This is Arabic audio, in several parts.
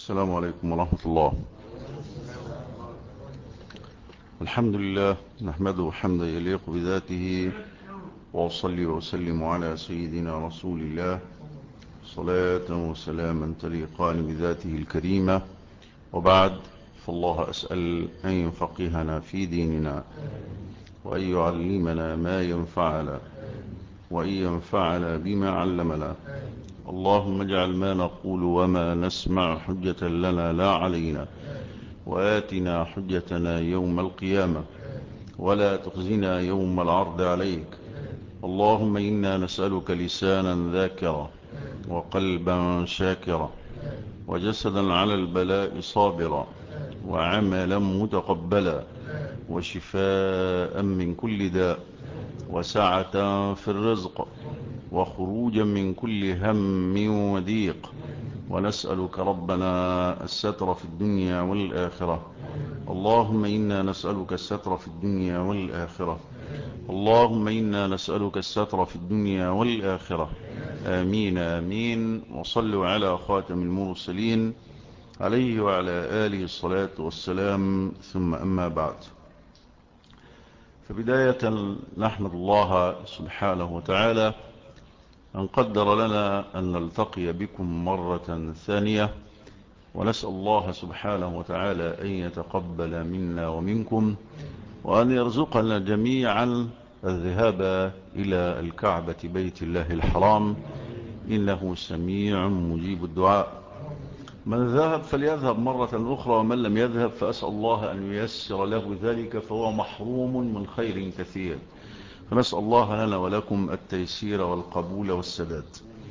السلام عليكم ورحمة الله. الحمد لله نحمده حمدا يليق بذاته، وأصلي وأسلم على سيدنا رسول الله صلاة وسلاما تليقان بذاته الكريمة. وبعد، فالله أسأل أن يفقهنا في ديننا، وأن يعلمنا ما ينفعنا، وأن ينفعنا بما علمنا. اللهم اجعل ما نقول وما نسمع حجة لنا لا علينا، وآتنا حجتنا يوم القيامة، ولا تخزنا يوم العرض عليك. اللهم إنا نسألك لسانا ذاكرا، وقلبا شاكرا، وجسدا على البلاء صابرا، وعملا متقبلا، وشفاء من كل داء، وسعة في الرزق، وخروجا من كل هم وضيق. ونسألك ربنا الستر في الدنيا والآخرة. اللهم إنا نسألك الستر في الدنيا والآخرة. اللهم إنا نسألك الستر في الدنيا والآخرة. آمين آمين. وصلوا على خاتم المرسلين عليه وعلى آله الصلاة والسلام، ثم أما بعد. فبداية نحمد الله سبحانه وتعالى أن قدر لنا أن نلتقي بكم مرة ثانية، ونسأل الله سبحانه وتعالى أن يتقبل منا ومنكم، وأن يرزقنا جميعا الذهاب إلى الكعبة بيت الله الحرام، إنه سميع مجيب الدعاء. من ذهب فليذهب مرة أخرى، ومن لم يذهب فأسأل الله أن ييسر له ذلك، فهو محروم من خير كثير. فنسأل الله لنا ولكم التيسير والقبول والسداد.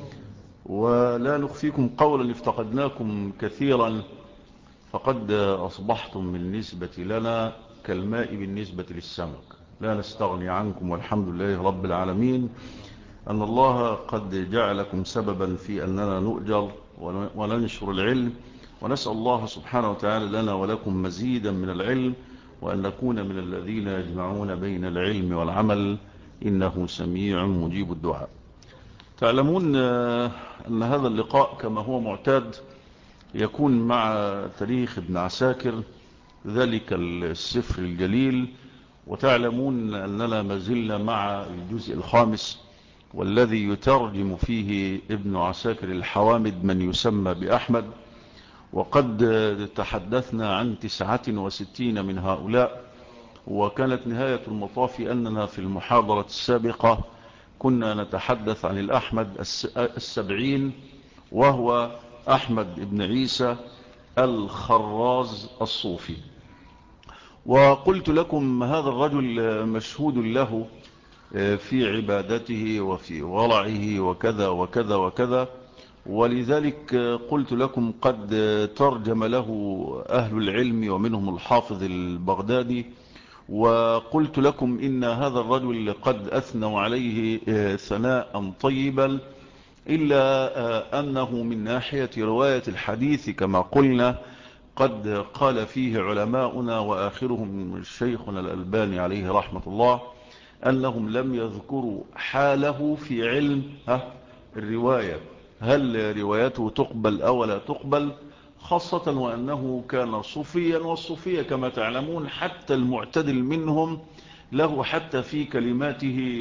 ولا نخفيكم قولا افتقدناكم كثيرا، فقد أصبحتم بالنسبة لنا كالماء بالنسبة للسمك، لا نستغني عنكم، والحمد لله رب العالمين أن الله قد جعلكم سببا في أننا نؤجر وننشر العلم. ونسأل الله سبحانه وتعالى لنا ولكم مزيدا من العلم، وأن نكون من الذين يجمعون بين العلم والعمل، إنه سميع مجيب الدعاء. تعلمون أن هذا اللقاء كما هو معتاد يكون مع تاريخ ابن عساكر، ذلك السفر الجليل. وتعلمون أننا ما زلنا مع الجزء الخامس، والذي يترجم فيه ابن عساكر الحوامد من يسمى بأحمد. وقد تحدثنا عن 69 من هؤلاء، وكانت نهاية المطاف أننا في المحاضرة السابقة كنا نتحدث عن الأحمد 70، وهو أحمد بن عيسى الخراز الصوفي. وقلت لكم هذا الرجل مشهود له في عبادته وفي ورعه وكذا وكذا وكذا، ولذلك قلت لكم قد ترجم له أهل العلم ومنهم الحافظ البغدادي. وقلت لكم إن هذا الرجل قد أثنوا عليه ثناء طيبا، إلا أنه من ناحية رواية الحديث كما قلنا قد قال فيه علماؤنا وآخرهم شيخنا الألباني عليه رحمة الله أنهم لم يذكروا حاله في علم الرواية، هل روايته تقبل أو لا تقبل، خاصة وأنه كان صوفيا، والصوفية كما تعلمون حتى المعتدل منهم له حتى في كلماته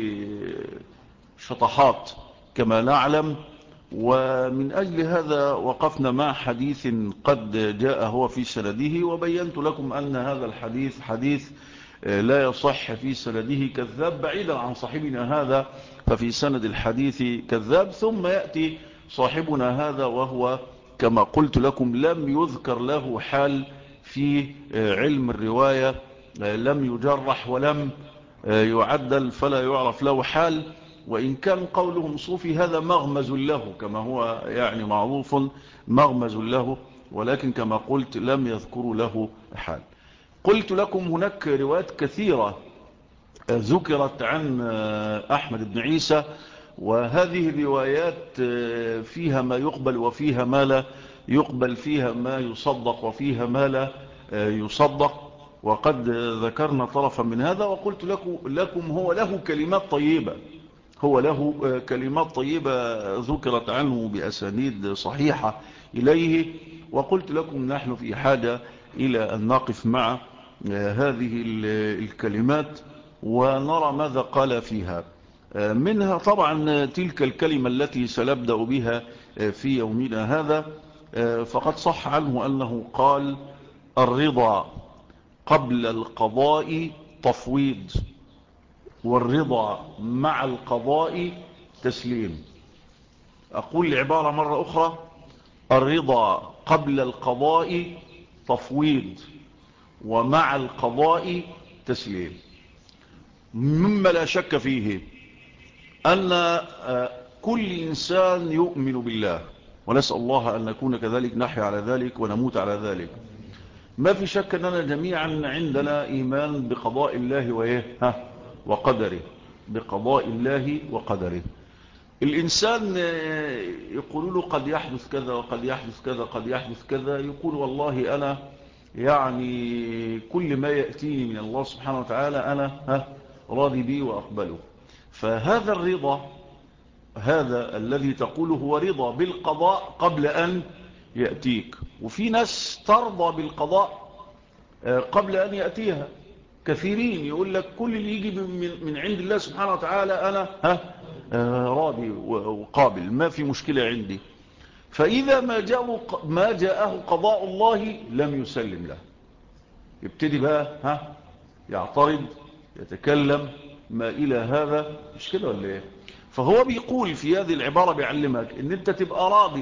شطحات كما نعلم. ومن أجل هذا وقفنا مع حديث قد جاء هو في سنده، وبينت لكم أن هذا الحديث حديث لا يصح في سنده كذاب، بعيدا عن صاحبنا هذا ففي سند الحديث كذاب. ثم يأتي صاحبنا هذا وهو كما قلت لكم لم يذكر له حال في علم الرواية، لم يجرح ولم يعدل، فلا يعرف له حال. وإن كان قولهم صوفي هذا مغمز له كما هو يعني معروف، مغمز له، ولكن كما قلت لم يذكروا له حال. قلت لكم هناك روايات كثيرة ذكرت عن أحمد بن عيسى، وهذه الروايات فيها ما يقبل وفيها ما لا يقبل، فيها ما يصدق وفيها ما لا يصدق. وقد ذكرنا طرفا من هذا، وقلت لكم هو له كلمات طيبة، هو له كلمات طيبة ذكرت عنه بأسانيد صحيحة إليه. وقلت لكم نحن في حاجة إلى أن نقف مع هذه الكلمات ونرى ماذا قال فيها. منها طبعا تلك الكلمة التي سنبدأ بها في يومنا هذا. فقد صح عنه أنه قال: الرضا قبل القضاء تفويض، والرضا مع القضاء تسليم. أقول العبارة مرة أخرى: الرضا قبل القضاء تفويض، ومع القضاء تسليم. مما لا شك فيه أن كل إنسان يؤمن بالله، ونسأل الله أن نكون كذلك، نحيا على ذلك ونموت على ذلك. ما في شك أننا جميعا عندنا إيمان بقضاء الله وقدره، بقضاء الله وقدره. الإنسان يقول له قد يحدث كذا وقد يحدث كذا قد يحدث كذا، يقول والله أنا يعني كل ما يأتيني من الله سبحانه وتعالى أنا راضي به وأقبله. فهذا الرضا، هذا الذي تقوله هو رضا بالقضاء قبل أن يأتيك. وفي ناس ترضى بالقضاء قبل أن يأتيها. كثيرين يقول لك كل اللي يجي من عند الله سبحانه وتعالى أنا راضي وقابل، ما في مشكلة عندي. فإذا ما جاءه قضاء الله لم يسلم له، يبتدي بقى يعترض، يتكلم، ما إلى هذا. مش كده ولا ايه؟ فهو بيقول في هذه العبارة، بيعلمك ان انت تبقى راضي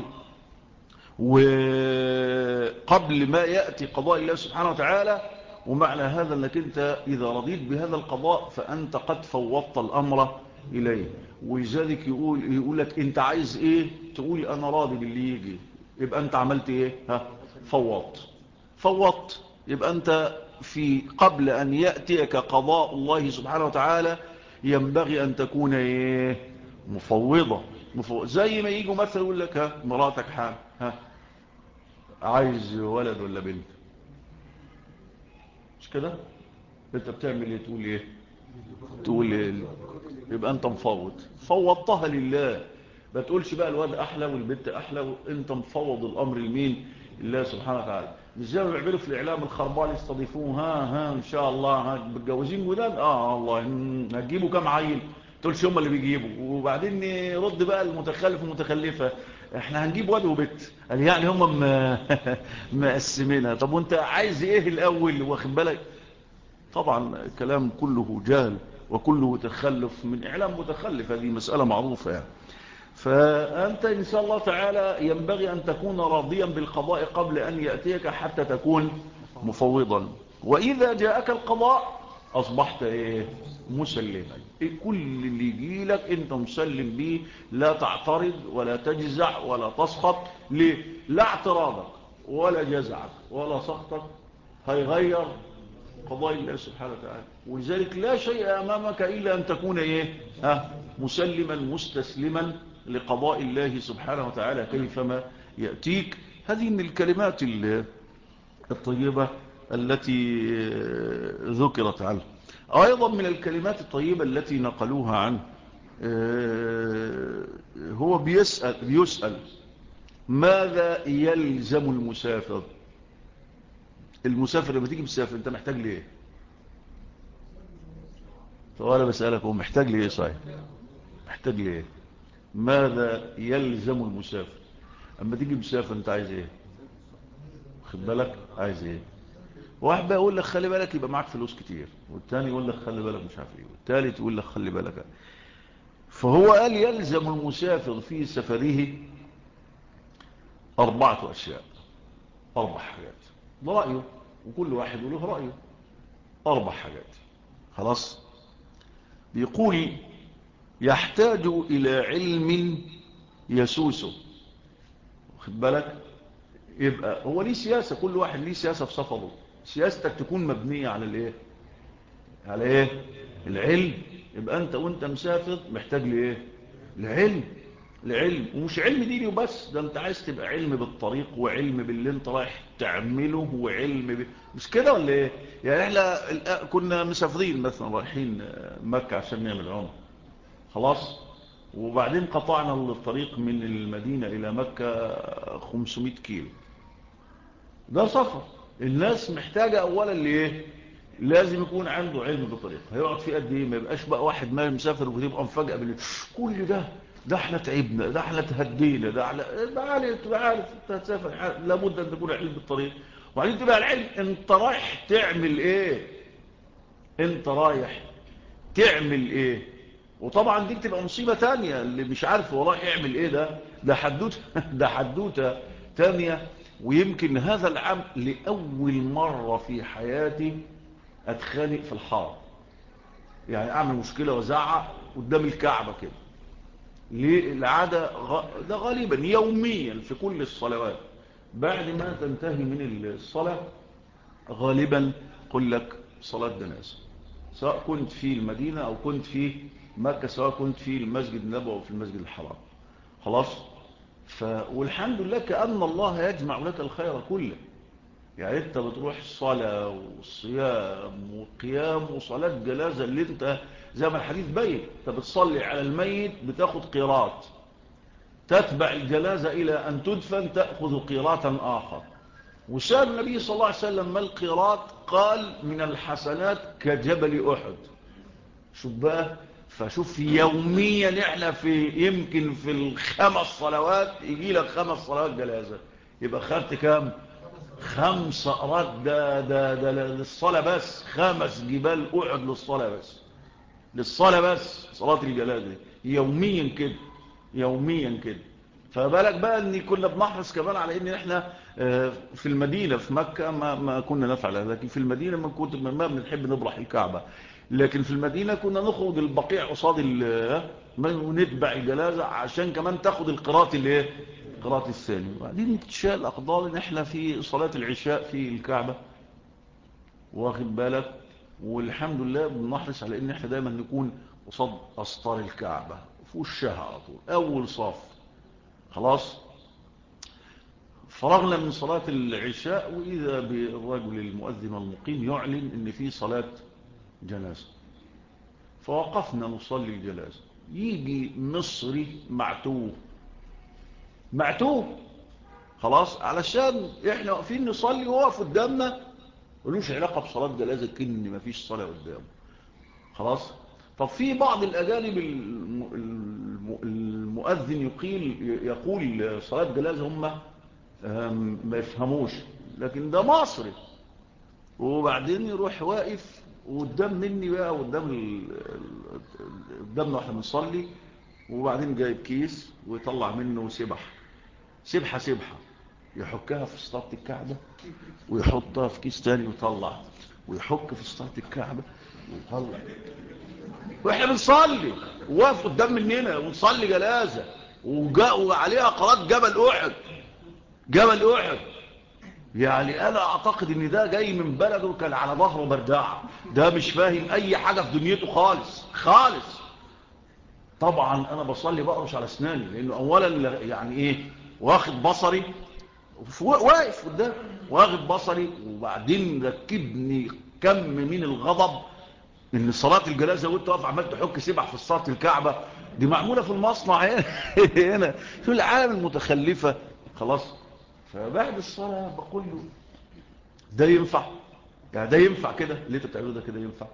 وقبل ما يأتي قضاء الله سبحانه وتعالى. ومعنى هذا انك انت اذا رضيت بهذا القضاء فانت قد فوضت الامر اليه. ولذلك يقول لك انت عايز ايه؟ تقول انا راضي باللي يجي، يبقى انت عملت ايه؟ فوضت. يبقى انت في قبل ان يأتيك قضاء الله سبحانه وتعالى ينبغي ان تكون ايه؟ مفوضة. زي ما يجوا مثلا يقول لك مراتك عايز ولد ولا بنت، مش كده؟ انت بتعمل ايه؟ تقول ايه؟ تقول إيه؟ يبقى انت فوضتها لله. ما تقولش بقى الواد احلى والبنت احلى، انت مفوض الامر لمين؟ الله سبحانه وتعالى. مش زي ما بيعملوا في الاعلام الخربان، يستضيفوه ان شاء الله متجوزين جداد، والله هتجيبوا كام عيل؟ تقولش هم اللي بيجيبوا، وبعدين يرد بقى المتخلف والمتخلفه: احنا هنجيب واد وبنت. قال يعني هم مقسمينها. طب وانت عايز ايه الاول؟ واخد بالك؟ طبعا كلام كله جهل وكله تخلف من إعلام متخلف، هذه مسألة معروفة يعني. فأنت إن شاء الله تعالى ينبغي أن تكون راضيا بالقضاء قبل أن يأتيك حتى تكون مفوضا. وإذا جاءك القضاء أصبحت مسلما. كل اللي يجي لك أنت مسلم به، لا تعترض ولا تجزع ولا تسخط. ليه؟ لا اعتراضك ولا جزعك ولا سخطك هيغير قضاء الله سبحانه وتعالى. ولذلك لا شيء أمامك إلا أن تكون مسلما مستسلما لقضاء الله سبحانه وتعالى كيفما يأتيك. هذه من الكلمات الطيبة التي ذكرت عنه. أيضا من الكلمات الطيبة التي نقلوها عنه، هو بيسأل ماذا يلزم المسافر؟ المسافر لما تيجي مسافر انت محتاج ليه؟ فأنا بسألك هو محتاج ليه؟ صحيح محتاج ليه؟ ماذا يلزم المسافر؟ اما تيجي مسافر انت عايز ايه؟ خد بالك عايز ايه؟ واحد بقى يقول لك خلي بالك يبقى معك فلوس كتير، والتاني يقول لك خلي بالك مش عارف ايه، والتالت يقول لك خلي بالك. فهو قال يلزم المسافر في سفره 4 أشياء، 4 حاجات. ده رأيه، وكل واحد له رأيه. 4 حاجات. خلاص. بيقول يحتاج إلى علم يسوسه. خد بالك؟ يبقى هو ليه سياسة، كل واحد ليه سياسة في سفره. سياستك تكون مبنية على الايه؟ على ايه؟ العلم. يبقى انت وانت مسافر محتاج لايه؟ العلم. ومش علم ديني وبس، ده انت عايز تبقى علم بالطريق، وعلم باللي انت رايح تعمله، وعلم مش كده ولا ايه؟ يعني احنا كنا مسافرين مثلا رايحين مكة عشان نعمل عمره. خلاص. وبعدين قطعنا الطريق من المدينة إلى مكة 500 كيلو. ده سفر. الناس محتاجة أولا لإيه؟ لازم يكون عنده علم بالطريق. هيقعد فيه قد إيه؟ ما يبقاش بقى واحد ما مسافر وتبقى مفاجأة كل ده احنا تعبنا، ده احنا تهدينا، ده احنا تبقى عارف انت هتسافر، لابد ان تكون علم بالطريق. وبعدين تبقى العلم انت رايح تعمل ايه، انت رايح تعمل ايه. وطبعا دي بتبقى مصيبة تانية، اللي مش عارف هو رايح يعمل ايه ده حدوته ده حدوته تانية. ويمكن هذا العام لأول مرة في حياتي اتخانق في الحرم، يعني اعمل مشكلة وزعق قدام الكعبة كده. ليه؟ العادة ده غالبا يوميا في كل الصلوات بعد ما تنتهي من الصلاة غالبا قل لك صلاة جنازة، سواء كنت في المدينة أو كنت في مكة، سواء كنت في المسجد النبوي أو في المسجد الحرام. خلاص. والحمد لله كأن الله يجمع لك الخير كله. يعني انت بتروح الصلاة والصيام والقيام وصلاة جنازة اللي انت زي ما الحديث بين، انت بتصلي على الميت بتاخد قيراط، تتبع الجنازة إلى أن تدفن تأخذ قيراطا آخر. وسأل النبي صلى الله عليه وسلم ما القيراط؟ قال من الحسنات كجبل أحد. شوف بقى، فشوف يوميا احنا يمكن في الخمس صلوات يجي لك 5 صلوات جنازة، يبقى خدت كام؟ 5 قيراط. ده للصلاة بس، 5 جبال أحد للصلاة بس، للصلاة بس، صلاة الجنازة يوميا كده، يوميا كده. فبالك بقى ان كنا بنحرص كمان على ان احنا في المدينة في مكة ما كنا نفعل هذا، لكن في المدينة ما بنحب نبرح الكعبة، لكن في المدينة كنا نخرج البقيع قصاد ونتبع الجنازة عشان كمان تاخد القراءة الايه، القراءة الثاني. وبعدين تشاء الاقدار ان احنا في صلاة العشاء في الكعبة، واخد بالك. والحمد لله بنحرص على ان احنا دايما نكون قصاد اسطار الكعبة في وشها على طول اول صف. خلاص. فرغنا من صلاة العشاء وإذا بالرجل المؤذن المقيم يعلن إن في صلاة جنازة، فوقفنا نصلي الجنازة. يجي مصري معتوه خلاص، علشان احنا واقفين نصلي ووقف قدامنا ملوش علاقة بصلاة جنازة، كأن مفيش صلاة قدامه. خلاص. طب في بعض الأجانب المؤذن يقول صلاة جنازة هم ما يفهموش، لكن ده مصري. وبعدين يروح واقف قدام مني بقى قدامنا واحنا بنصلي، وبعدين جايب كيس ويطلع منه سبحة يحكها في سطرة الكعبة ويحطها في كيس تاني ويطلع، ويحك في سطرة الكعبة ويطلع، واحنا بنصلي وواقف قدام مننا ونصلي جنازة وعليها قرات جبل أحد. يعني أنا أعتقد إن ده جاي من بلده كان على ظهره برداعة، ده مش فاهم أي حاجة في دنيته خالص. طبعا أنا بصلي بقرش على أسناني، لأنه أولا يعني إيه، واخد بصري واقف قدام واخد بصري، وبعدين ركبني كم من الغضب إن صلاة الجنازة وانت واقف عمال تحك سبح في صلاة الكعبة، دي معمولة في المصنع هنا في العالم المتخلفة. خلاص. فبعد الصلاة بقول له ده ينفع؟ يعني ده ينفع كده اللي انت بتعمله ده كده ينفع؟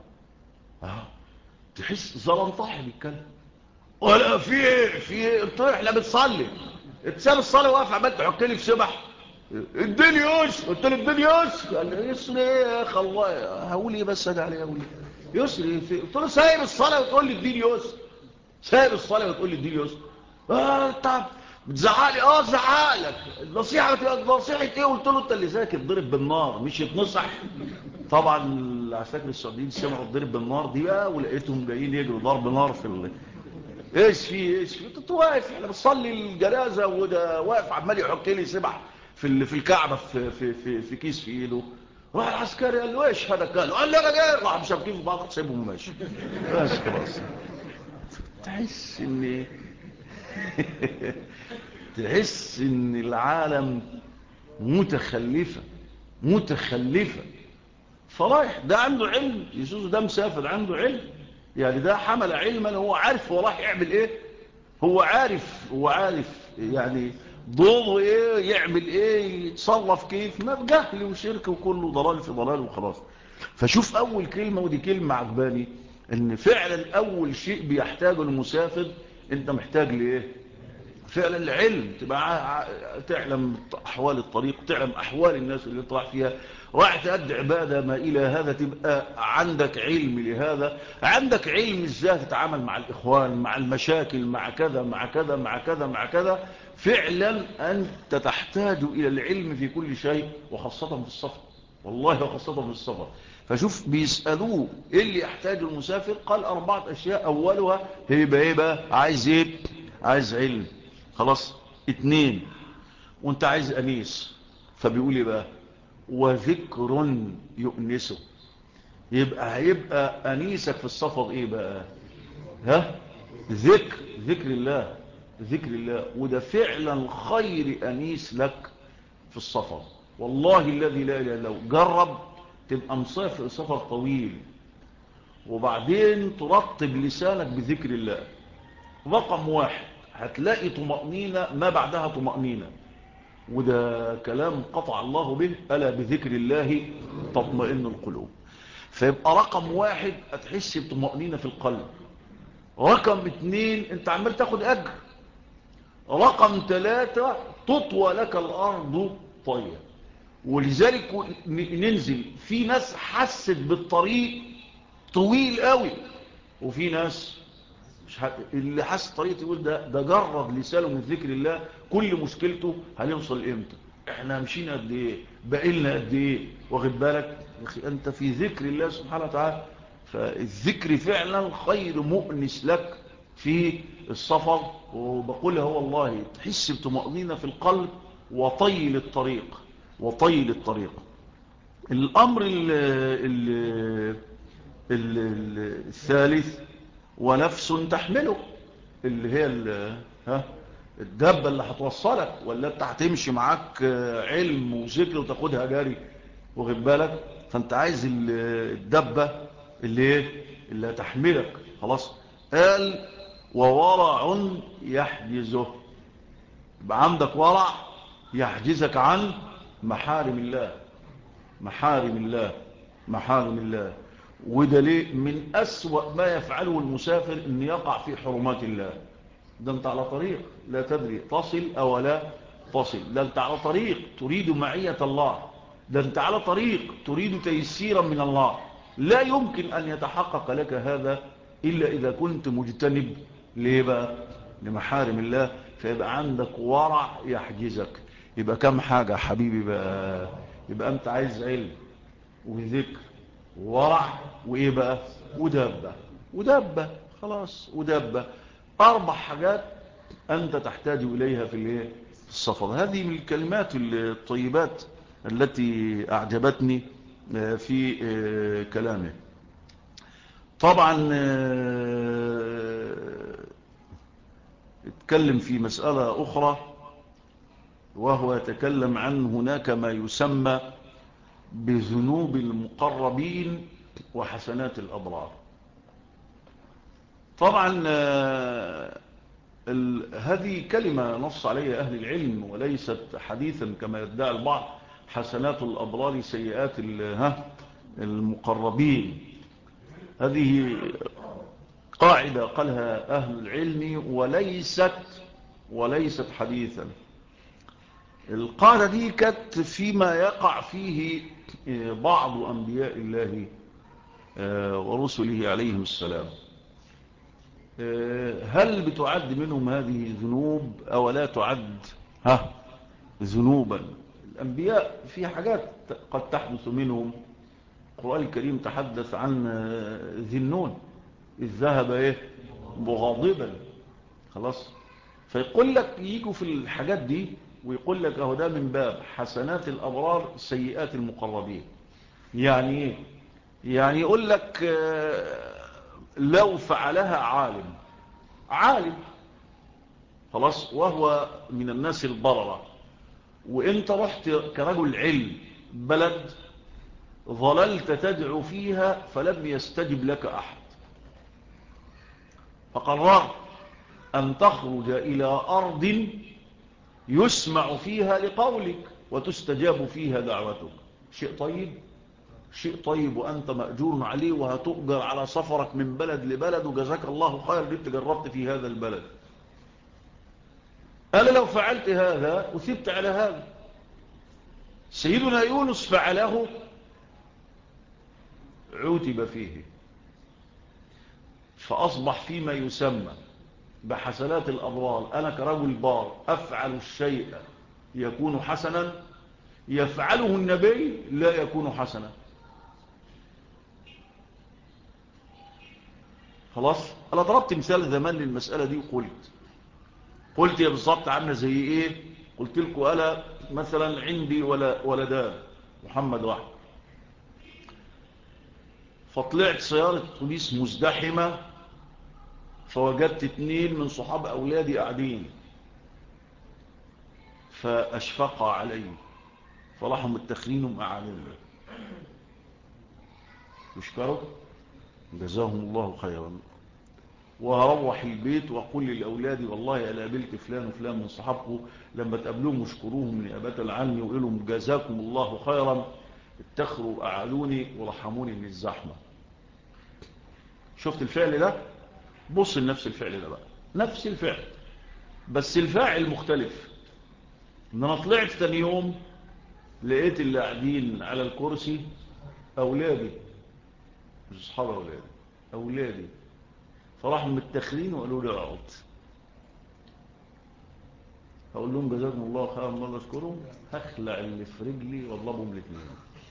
تحس زلنطاحي بيتكلم ولا في قلت له احنا بنصلي، اتساب الصلاه واقف عمال تحك لي في سبح، اديني يوسف. قلت له اديني يوسف. قال لي يسر ايه يا اخي، الله هقول ايه بس اجي عليه، هقول ايه يسر ايه؟ قلت له سايب الصلاه وتقول لي اديني يوسف، سايب الصلاه وتقول لي اديني يوسف. طب بتزعق لي؟ زعق لك. نصيحه ايه؟ قلت له انت اللي ذاكر ضرب بالنار مش يتنصح. طبعا العساكر السعوديين سمعوا الضرب بالنار دي بقى، ولقيتهم جايين يجروا ضرب نار ايش في انت واقف احنا بنصلي الجنازه وده واقف عمال يحك لي سبح في الكعبه في كيس في ايده. راح العسكري قال له ايش هذا؟ قال له انا جاي. راح مشابكين في بعض سيبهم وماشي. بس خلاص. تحس ان العالم متخلفة. فرايح ده عنده علم، يسوس ده مسافر عنده علم، يعني ده حمل علما هو عارف هو رايح يعمل ايه، هو عارف يعني دوره ايه، يعمل ايه، يتصرف كيف، ما بجهل وشرك وكله ضلال في ضلال وخلاص. فشوف اول كلمة، ودي كلمة عجباني، ان فعلا اول شيء بيحتاجه المسافر، انت محتاج لايه؟ فعلا العلم، تبقى تعلم احوال الطريق، تعلم احوال الناس اللي انت رايح فيها، رايح تأدي عبادة ما الى هذا، تبقى عندك علم لهذا، عندك علم ازاي تتعامل مع الاخوان، مع المشاكل، مع كذا مع كذا مع كذا مع كذا. فعلا انت تحتاج الى العلم في كل شيء، وخاصة في السفر، والله وخاصة في السفر. فشوف بيسألوه ايه اللي يحتاج المسافر، قال 4 اشياء، اولها هيبقى ايه بقى؟ عايز ايه؟ عايز علم، خلاص. 2، وانت عايز انيس، فبيقول ايه بقى؟ وذكر يؤنسه. هيبقى انيسك في السفر ايه بقى؟ ها؟ ذكر الله، ذكر الله. وده فعلا خير انيس لك في السفر، والله الذي لا اله الا هو. جرب تبقى مسافر سفر طويل، وبعدين ترطب لسانك بذكر الله. رقم 1 هتلاقي طمأنينة ما بعدها طمأنينة، وده كلام قطع الله به، ألا بذكر الله تطمئن القلوب. فيبقى رقم 1 هتحس بطمأنينة في القلب. رقم 2 انت عمال تاخد أجر. رقم 3 تطوى لك الأرض طية. ولذلك ننزل في ناس حست بالطريق طويل قوي، وفي ناس اللي حس طريقة يقول ده جرد لسانه من ذكر الله. كل مشكلته هنوصل امتى، احنا مشينا قد ايه، بقيلنا قد ايه، واخد بالك يا اخي انت في ذكر الله سبحانه وتعالى. فالذكر فعلا خير مؤنس لك في السفر. وبقولها والله تحس بطمأنينة في القلب، وطيل الطريق، وطيل الطريق. الامر الثالث، ونفس تحمله، اللي هي الدابة اللي هتوصلك، ولا انت هتمشي معاك علم وذكر وتاخدها جاري، واخد بالك. فانت عايز الدابة اللي هتحملك، خلاص. قال وورع يحجزه. يبقى عندك ورع يحجزك عن محارم الله، محارم الله، محارم الله. وده ليه من أسوأ ما يفعله المسافر ان يقع في حرمات الله. ده انت على طريق لا تدري تصل او لا تصل، ده انت على طريق تريد معية الله، ده انت على طريق تريد تيسيرا من الله. لا يمكن ان يتحقق لك هذا الا اذا كنت مجتنب ليه بقى؟ لمحارم الله. فيبقى عندك ورع يحجزك. يبقى كم حاجة حبيبي بقى؟ يبقى انت عايز علم وذكر وورع وايه بقى؟ ودابة. ودابة، خلاص، ودابة. 4 حاجات انت تحتاج اليها في السفر. هذه من الكلمات الطيبات التي اعجبتني في كلامه. طبعا اتكلم في مسألة اخرى، وهو يتكلم عن هناك ما يسمى بذنوب المقربين وحسنات الأبرار. طبعا هذه كلمة نص عليها أهل العلم وليست حديثا كما يدعي البعض. حسنات الأبرار سيئات المقربين، هذه قاعدة قالها أهل العلم وليست حديثا. القاعدة دي كانت فيما يقع فيه بعض أنبياء الله ورسله عليهم السلام. هل بتعد منهم هذه ذنوب أو لا تعد ذنوبا؟ الأنبياء في حاجات قد تحدث منهم. القرآن الكريم تحدث عن ذي النون إذ ذهب مغاضبا، خلاص. فيقول لك يجوا في الحاجات دي ويقول لك اهو ده من باب حسنات الأبرار سيئات المقربين. يعني ايه؟ يعني يقول لك لو فعلها عالم خلاص، وهو من الناس البررة، وانت رحت كرجل علم بلد ظللت تدعو فيها فلم يستجب لك أحد، فقررت أن تخرج إلى أرض يسمع فيها لقولك وتستجاب فيها دعوتك. شيء طيب، شيء طيب، وأنت مأجور عليه وهتؤجر على سفرك من بلد لبلد، وجزاك الله خير اللي جربت في هذا البلد. أنا لو فعلت هذا أثبت على هذا. سيدنا يونس فعله عوتب فيه، فأصبح فيما يسمى بحسنات الأبرار. أنا كرجل بار أفعل الشيء يكون حسنا، يفعله النبي لا يكون حسنا. خلاص. أنا ضربت مثال زمان للمسألة دي وقلت يا بالظبط عامله زي إيه. قلت لكم أنا مثلا عندي ولدان، محمد واحد، فطلعت سيارة بوليس مزدحمة، فوجدت 2 من صحاب أولادي قاعدين، فأشفق علي فراحوا متخلينهم أعلم يشكروا جزاهم الله خيرا. وهروح البيت وأقول لأولادي والله أنا قابلت فلان وفلان من صحابكم، لما تقابلوهم اشكروهم نيابة عني وقولوا لهم جزاكم الله خيرا، اتخروا أعالوني ورحموني من الزحمة. شفت الفعل ده؟ بص لنفس الفعل ده بقى، نفس الفعل بس الفاعل مختلف. ان انا طلعت ثاني يوم لقيت اللي قاعدين على الكرسي اولادي، مش اصحاب اولادي، اولادي، فراحوا متخلين وقالوا لي اقعد. هقول لهم جزاكم الله خيرا الله اشكرهم، هخلع اللي في رجلي واضربهم الاثنين.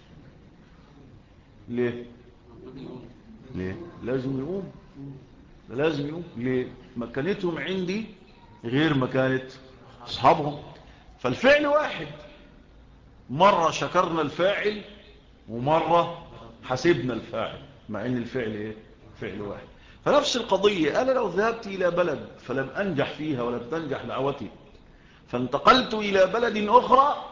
ليه؟ ليه؟ لازم يقوم، لازم يقوم. ليه؟ مكانتهم عندي غير مكانة اصحابهم. فالفعل واحد، مرة شكرنا الفاعل ومرة حسبنا الفاعل، مع ان الفعل ايه؟ فعل واحد. فنفس القضية، انا لو ذهبت الى بلد فلم انجح فيها ولم تنجح دعوتي، فانتقلت الى بلد اخرى،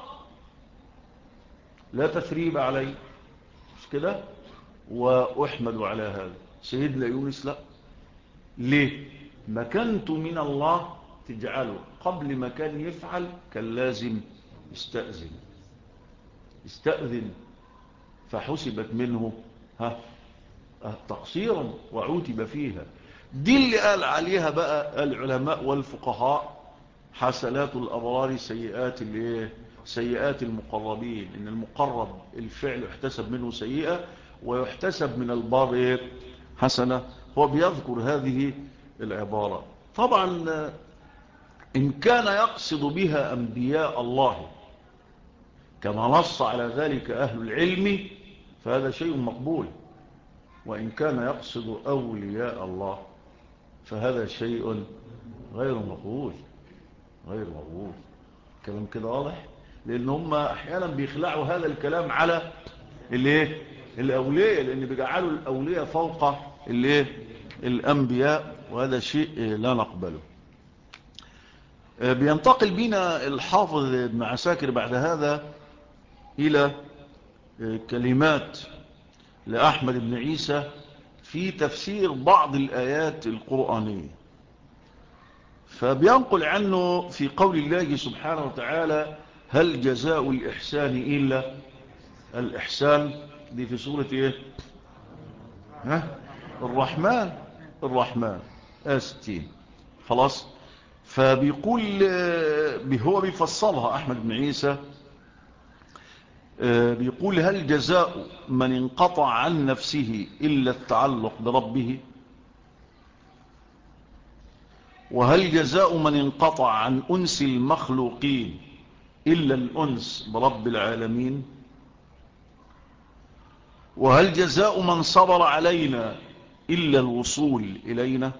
لا تثريب علي، مش كده؟ واحمد على هذا. سيدنا يونس لا. ليه؟ مكنت من الله تجعله قبل ما كان يفعل كان لازم استأذن، فحسبت منه تقصيرا وعوتب فيها. دي اللي قال عليها بقى العلماء والفقهاء حسنات الأبرار سيئات المقربين. إن المقرب الفعل يحتسب منه سيئة ويحتسب من البار حسنة. هو بيذكر هذه العبارة. طبعا إن كان يقصد بها أنبياء الله كما نص على ذلك أهل العلم فهذا شيء مقبول، وإن كان يقصد أولياء الله فهذا شيء غير مقبول، غير مقبول. كلام كده واضح، لأن هم أحيانا بيخلعوا هذا الكلام على الأولياء، لأن بيجعلوا الأولياء فوق الأنبياء، وهذا شيء لا نقبله. بينتقل بنا الحافظ ابن عساكر بعد هذا إلى كلمات لأحمد بن عيسى في تفسير بعض الآيات القرآنية. فبينقل عنه في قول الله سبحانه وتعالى هل جزاء الإحسان إلا الإحسان. دي في سورة إيه؟ الرحمن 60. خلاص. فبيقول هو بيفصلها أحمد بن عيسى، بيقول هل جزاء من انقطع عن نفسه إلا التعلق بربه، وهل جزاء من انقطع عن أنس المخلوقين إلا الأنس برب العالمين، وهل جزاء من صبر علينا إلا الوصول إلينا.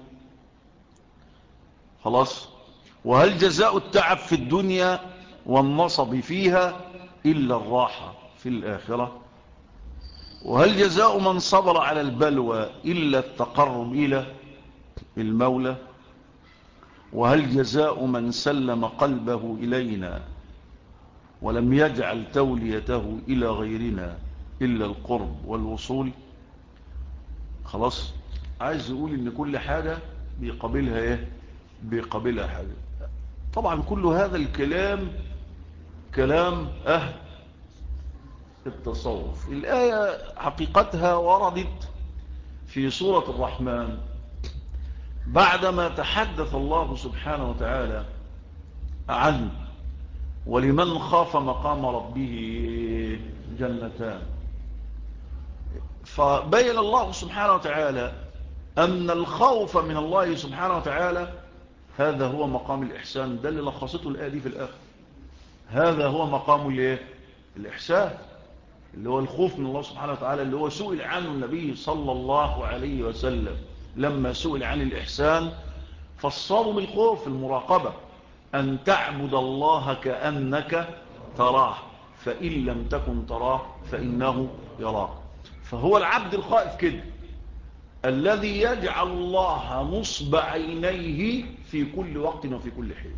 خلاص. وهل جزاء التعب في الدنيا والنصب فيها إلا الراحة في الآخرة، وهل جزاء من صبر على البلوى إلا التقرب إلى المولى، وهل جزاء من سلم قلبه إلينا ولم يجعل توليته إلى غيرنا إلا القرب والوصول. خلاص. عايز يقول إن كل حاجة بيقابلها بقبلها حاجة. طبعا كل هذا الكلام كلام أهل التصوف. الآية حقيقتها وردت في سورة الرحمن بعدما تحدث الله سبحانه وتعالى عن ولمن خاف مقام ربه جنتان. فبين الله سبحانه وتعالى أن الخوف من الله سبحانه وتعالى هذا هو مقام الإحسان. ده اللي لخصته الآية دي في الآخر. هذا هو مقام الإحسان اللي هو الخوف من الله سبحانه وتعالى، اللي هو سئل عنه النبي صلى الله عليه وسلم لما سئل عن الإحسان فصلوا بالخوف المراقبة، أن تعبد الله كأنك تراه فإن لم تكن تراه فإنه يراك. فهو العبد الخائف كده الذي يجعل الله نصب عينيه في كل وقت وفي كل حين.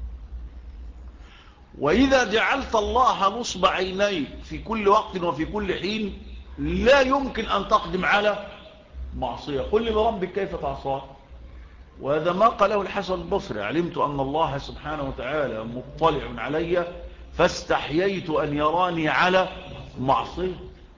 وإذا جعلت الله نصب عينيك في كل وقت وفي كل حين لا يمكن أن تقدم على معصية. قل لربك كيف تعصى. وهذا ما قاله الحسن البصري: علمت أن الله سبحانه وتعالى مطلع علي فاستحييت أن يراني على معصية.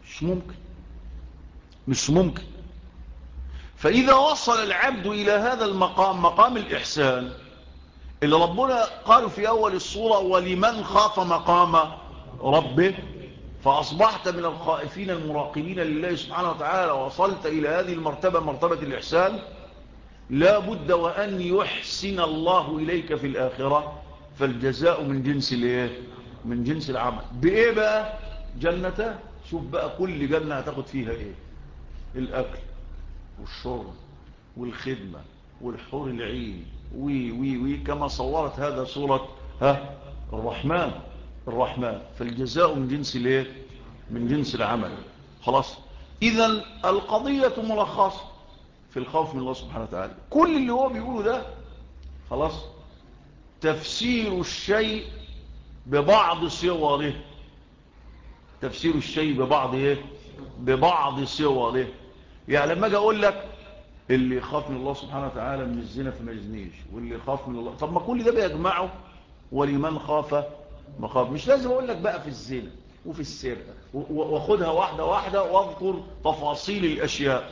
مش ممكن. فإذا وصل العبد إلى هذا المقام، مقام الإحسان اللي ربنا قال في أول السورة ولمن خاف مقام ربه، فأصبحت من الخائفين المراقبين لله سبحانه وتعالى، وصلت إلى هذه المرتبة، مرتبة الإحسان، لا بد وأن يحسن الله إليك في الآخرة، فالجزاء من جنس العمل. بإيه بقى؟ جنتان. شوف بقى كل جنة هتاخد فيها إيه: الأكل والشرب والخدمة والحور العين وي كما صورت هذا سورة الرحمن. فالجزاء من جنس العمل. خلاص. إذن القضية ملخصة في الخوف من الله سبحانه وتعالى. كل اللي هو بيقوله ده خلاص تفسير الشيء ببعض صوره. تفسير الشيء ببعض صوره. يعني لما اجي اقول لك اللي يخاف من الله سبحانه وتعالى من الزنا فما يزنيش، واللي يخاف من الله، طب ما كل ده بيجمعه ولمن خاف مخاف. مش لازم اقول لك بقى في الزنا وفي السرقه واخدها واحده واحده واذكر تفاصيل الاشياء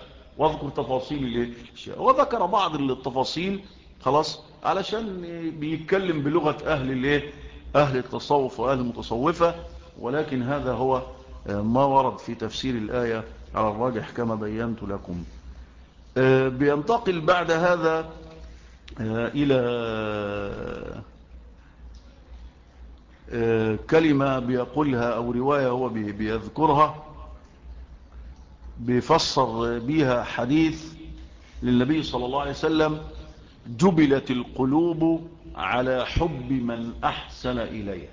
وذكر بعض التفاصيل خلاص علشان بيتكلم بلغه اهل التصوف واهل المتصوفه. ولكن هذا هو ما ورد في تفسير الايه على الراجح كما بينت لكم. بينتقل بعد هذا إلى كلمة بيقولها أو رواية هو بيذكرها، بيفسر بيها حديث للنبي صلى الله عليه وسلم: جبلت القلوب على حب من أحسن إليه.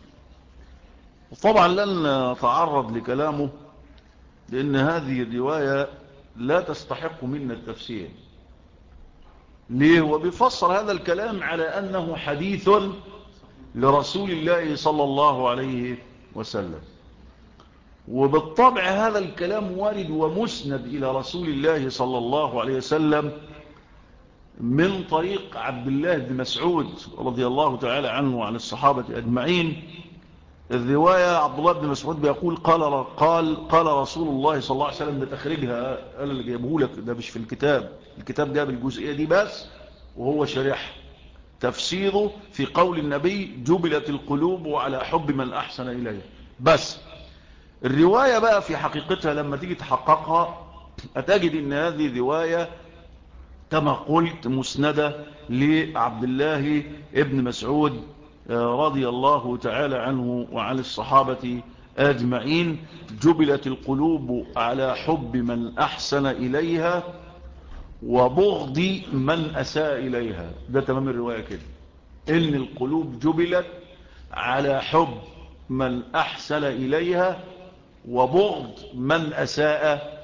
وطبعا لن نتعرض لكلامه لأن هذه الرواية لا تستحق منا التفسير. ليه؟ وبيفسر هذا الكلام على أنه حديث لرسول الله صلى الله عليه وسلم. وبالطبع هذا الكلام وارد ومسند إلى رسول الله صلى الله عليه وسلم من طريق عبد الله بن مسعود رضي الله تعالى عنه وعن الصحابة أجمعين. الرواية عبد الله بن مسعود بيقول: قال رسول الله صلى الله عليه وسلم، بتخريجها قال اللي جايبه لك ده مش في الكتاب جاب الجزئية دي بس وهو شرح تفسيره في قول النبي: جبلت القلوب على حب من أحسن إليه. بس الرواية بقى في حقيقتها لما تيجي تحققها أتجد إن هذه الرواية كما قلت مسندة لعبد الله ابن مسعود رضي الله تعالى عنه وعن الصحابة أجمعين. جبلت القلوب على حب من أحسن إليها وبغض من أساء إليها. ده تمام الرواية كده، إن القلوب جبلت على حب من أحسن إليها وبغض من أساء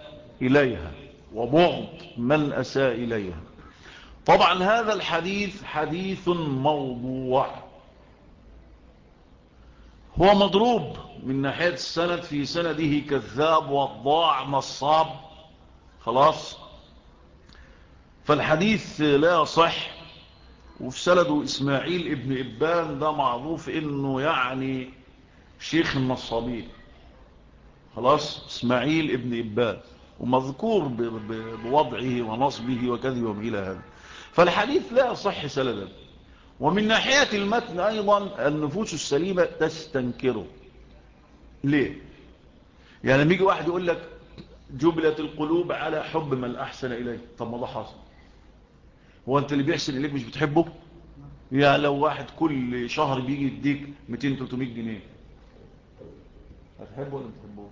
إليها. طبعا هذا الحديث حديث موضوع، هو مضروب من ناحية السند، في سنده كذاب وضاع نصاب خلاص. فالحديث لا يصح وفي سنده إسماعيل ابن إبان، ده معروف إنه يعني شيخ النصابين. خلاص، إسماعيل ابن إبان، ومذكور بوضعه ونصبه وكذبه إلى هذا. فالحديث لا يصح سندا. ومن ناحية المتن أيضا النفوس السليمة تستنكره. ليه؟ يعني لما يجي واحد يقول لك جبلت القلوب على حب من أحسن إليه، طب ما ده حصل. هو أنت اللي بيحسن إليك مش بتحبه؟ يعني لو واحد كل شهر بيجي يديك 200-300 جنيه هتحبه ولا ما تحبه؟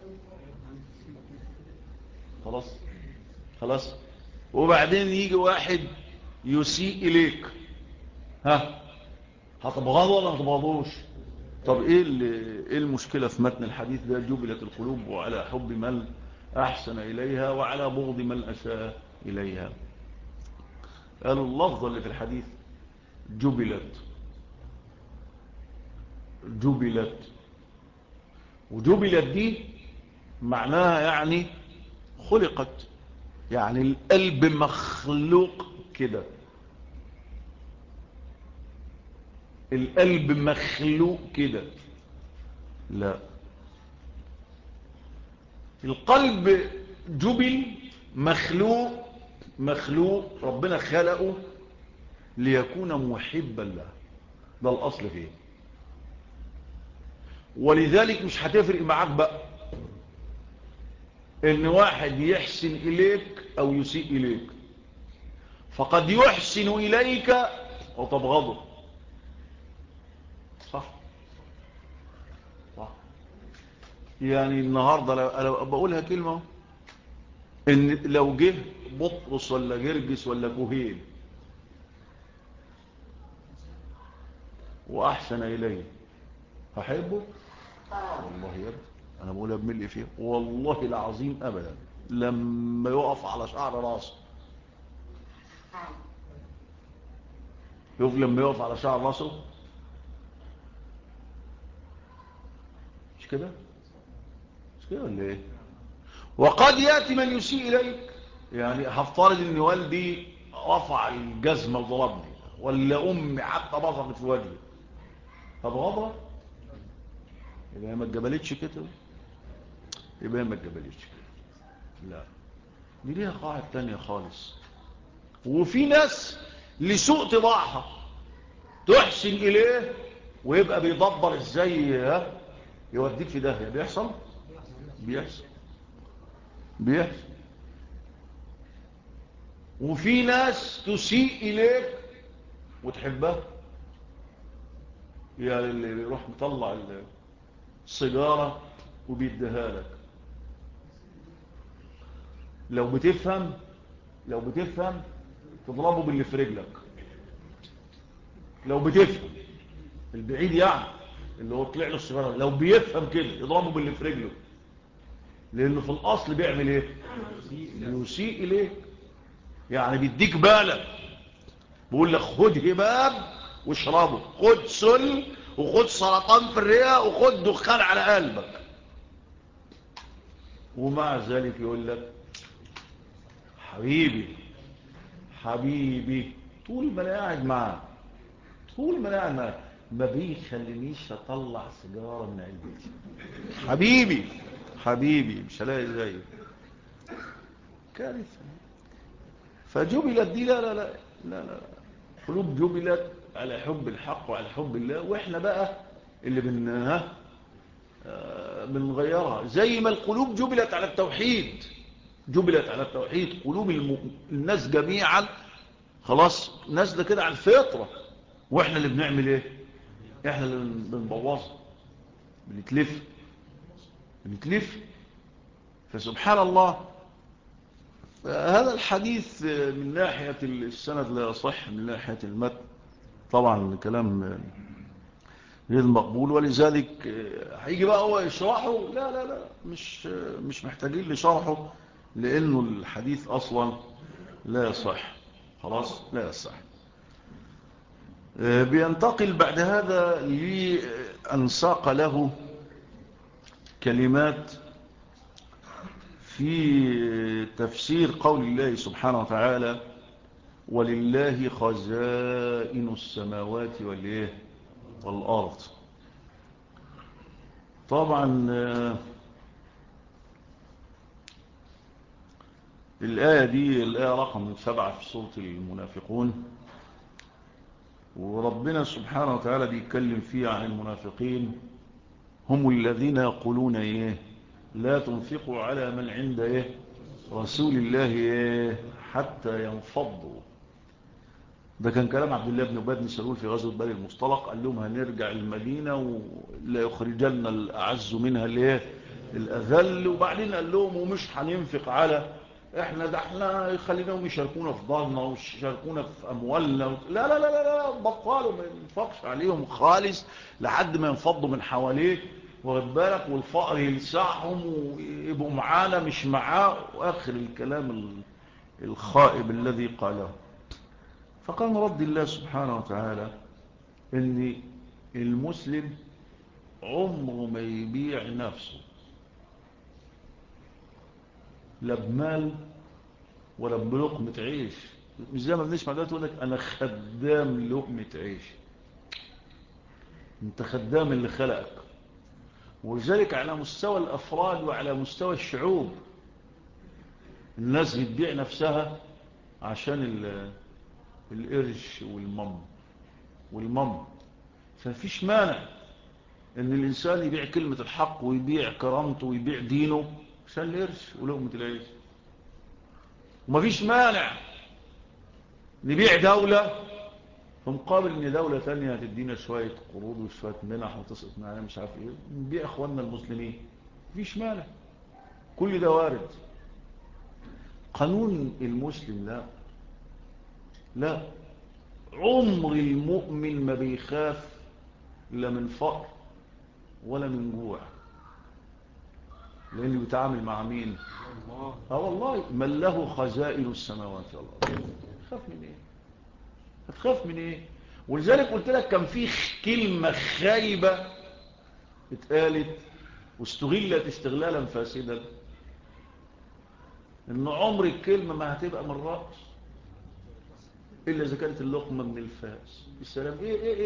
خلاص خلاص. وبعدين يجي واحد يسيء إليك، ها، هتبغضه ولا ما تبغضوش؟ طب ايه المشكلة في متن الحديث ده؟ جبلت القلوب وعلى حب من احسن اليها وعلى بغض من اساء اليها. قالوا اللفظة اللي في الحديث جبلت، جبلت، وجبلت دي معناها يعني خلقت، يعني القلب مخلوق كده، القلب مخلوق كده. لا، القلب جبل مخلوق، مخلوق ربنا خلقه ليكون محبا له، ده الأصل فيه. ولذلك مش هتفرق معاك بقى ان واحد يحسن إليك أو يسيء إليك، فقد يحسن إليك وتبغضه. صح صح. يعني النهاردة لو بقولها كلمة، ان لو جه بطرس ولا جرجس ولا كوهين وأحسن إليه هحبه؟ والله يا ابني أنا بقولها بملء فيه، والله العظيم أبدا. لما يقف على شعر راسه، شوف لما يقف على شعر راسه، مش كده؟ مش كده ولا ايه؟ وقد يأتي من يسيء إليك. يعني هفترض ان والدي رفع الجزمة وضربني، ولا أمي حتى بصقت في وجهي، طب غضب يبقى هي ما اتجبلتش كده، يبقى هي ما اتجبلتش كده. لا، دي ليها قاعدة تانية خالص. وفي ناس لسوء طباعها تحسن إليه ويبقى بيدبر ازاي يوديك في داهية. بيحصل بيحصل بيحصل. وفي ناس تسيء إليك وتحبها، يعني اللي يروح مطلع السيجارة وبيديها لك، لو بتفهم، لو بتفهم تضربه باللي في رجلك. لو بتفهم البعيد يعني اللي هو طلع له السيجارة، لو بيفهم كده يضربه باللي في رجله، لأنه في الأصل بيعمل ايه؟ يسيء إليك. يعني بيديك بالك، بيقول لك خد هباب واشربه، خد سل وخد سرطان في الرئة وخد دخان على قلبك، ومع ذلك يقول لك حبيبي حبيبي. طول ما انا قاعد معاه، طول ما انا قاعد معاه ما بيخلينيش اطلع سيجاره من علبتي. حبيبي حبيبي مش هلاقي زيه. كارثه. فجبلت دي لا لا لا لا لا، قلوب جبلت على حب الحق وعلى حب الله، واحنا بقى اللي بنغيرها. زي ما القلوب جبلت على التوحيد، جبلت على التوحيد قلوب الناس جميعا، خلاص نازله كده على الفطره، واحنا اللي بنعمل ايه؟ احنا اللي بنبوظها، بنتلف بنتلف. فسبحان الله. هذا الحديث من ناحية السند لا يصح، من ناحية المتن طبعا كلام غير مقبول. ولذلك هيجي بقى هو يشرحه، لا لا لا، مش محتاجين لشرحه، لأنه الحديث أصلا لا يصح. خلاص لا يصح. بينتقل بعد هذا لأن ساق له كلمات في تفسير قول الله سبحانه وتعالى ولله خزائن السماوات والأرض. طبعا الآية دي الآية رقم 7 في سورة المنافقون، وربنا سبحانه وتعالى بيتكلم فيها عن المنافقين. هم الذين يقولون لا تنفقوا على من عند رسول الله حتى ينفضوا. ده كان كلام عبد الله بن أبي بن سلول في غزوة بني المصطلق، قال لهم هنرجع المدينة ولا يخرجن الأعز منها الأذل. وبعدين قال لهم ومش هننفق على احنا خليناهم يشاركونا في ضالنا ويشاركونا في أموالنا لا لا لا لا بطلوا، ما ينفقش عليهم خالص لحد ما ينفضوا من حواليه، واخد بالك، والفقر يلسعهم ويبقوا معانا مش معاه، وآخر الكلام الخائب الذي قاله. فقال رد الله سبحانه وتعالى ان المسلم عمره ما يبيع نفسه لا بمال ولا بلقمة عيش. مش زي ما بنسمع دلوقتي يقول لك انا خدام لقمة عيش. انت خدام اللي خلقك. ولذلك على مستوى الافراد وعلى مستوى الشعوب الناس بتبيع نفسها عشان القرش والمم. فمفيش مانع ان الانسان يبيع كلمة الحق ويبيع كرامته ويبيع دينه عشان القرش ولقمة العيش. ومفيش مانع نبيع دولة في مقابل ان دولة تانية هتدينا شوية قروض وشوية منح وتسقط معانا مش عارف ايه، نبيع اخواننا المسلمين. مفيش مانع، كل ده وارد. قانون المسلم لا، عمر المؤمن ما بيخاف لا من فقر ولا من جوع، لأنه بيتعامل مع مين؟ والله من له خزائن السماوات والأرض. خاف من ايه؟ هتخاف من ايه؟ ولذلك قلت لك كان في كلمة خايبة اتقالت واستغلت استغلالا فاسدا، ان عمر الكلمة ما هتبقى من الرأس الا اذا كانت اللقمة من الفاس. السلام.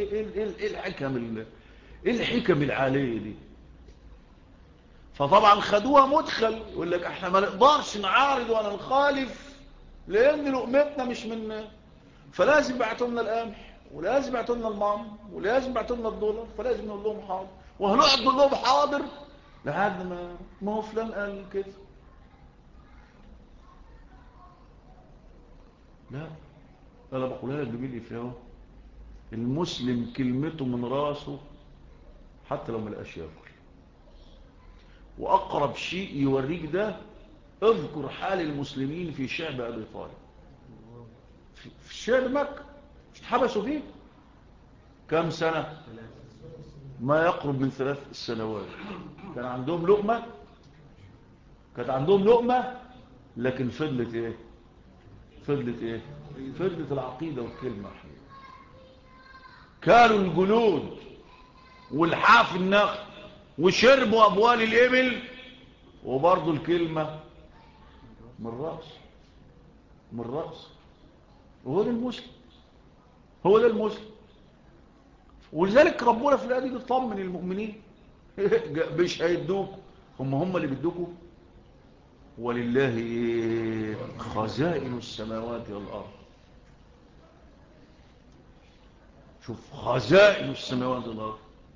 ايه الحكم العالية دي؟ فطبعا خدوها مدخل، يقول لك احنا ما نقدرش نعارض ولا نخالف لان لقمتنا مش من، فلازم يبعتوا لنا القمح ولازم يبعتوا لنا المام ولازم يبعتوا لنا الدولار، فلازم نقول لهم حاضر، وهنقعد نقول لهم حاضر لحد ما هو فلان قال كده. لا، انا بقولها لك بملء فيه، المسلم كلمته من راسه حتى لو ما لقاش ياكل. واقرب شيء يوريك ده اذكر حال المسلمين في شعب ابي طالب، في شعب مكة مش اتحبسوا فيه كم سنة؟ ما يقرب من 3 سنوات. كان عندهم لقمة، كانت عندهم لقمة، لكن فضلت ايه؟ فضلت العقيدة والكلمة. كانوا الجلود والحاف النخل وشربوا أبوال الإبل، وبرضو الكلمة من رأس. وهو ده المسلم. ولذلك ربنا في الآية دي بيطمن المؤمنين مش هيدوك، هم اللي بيدوكوا. ولله خزائن السماوات والأرض. شوف، خزائن السماوات والأرض.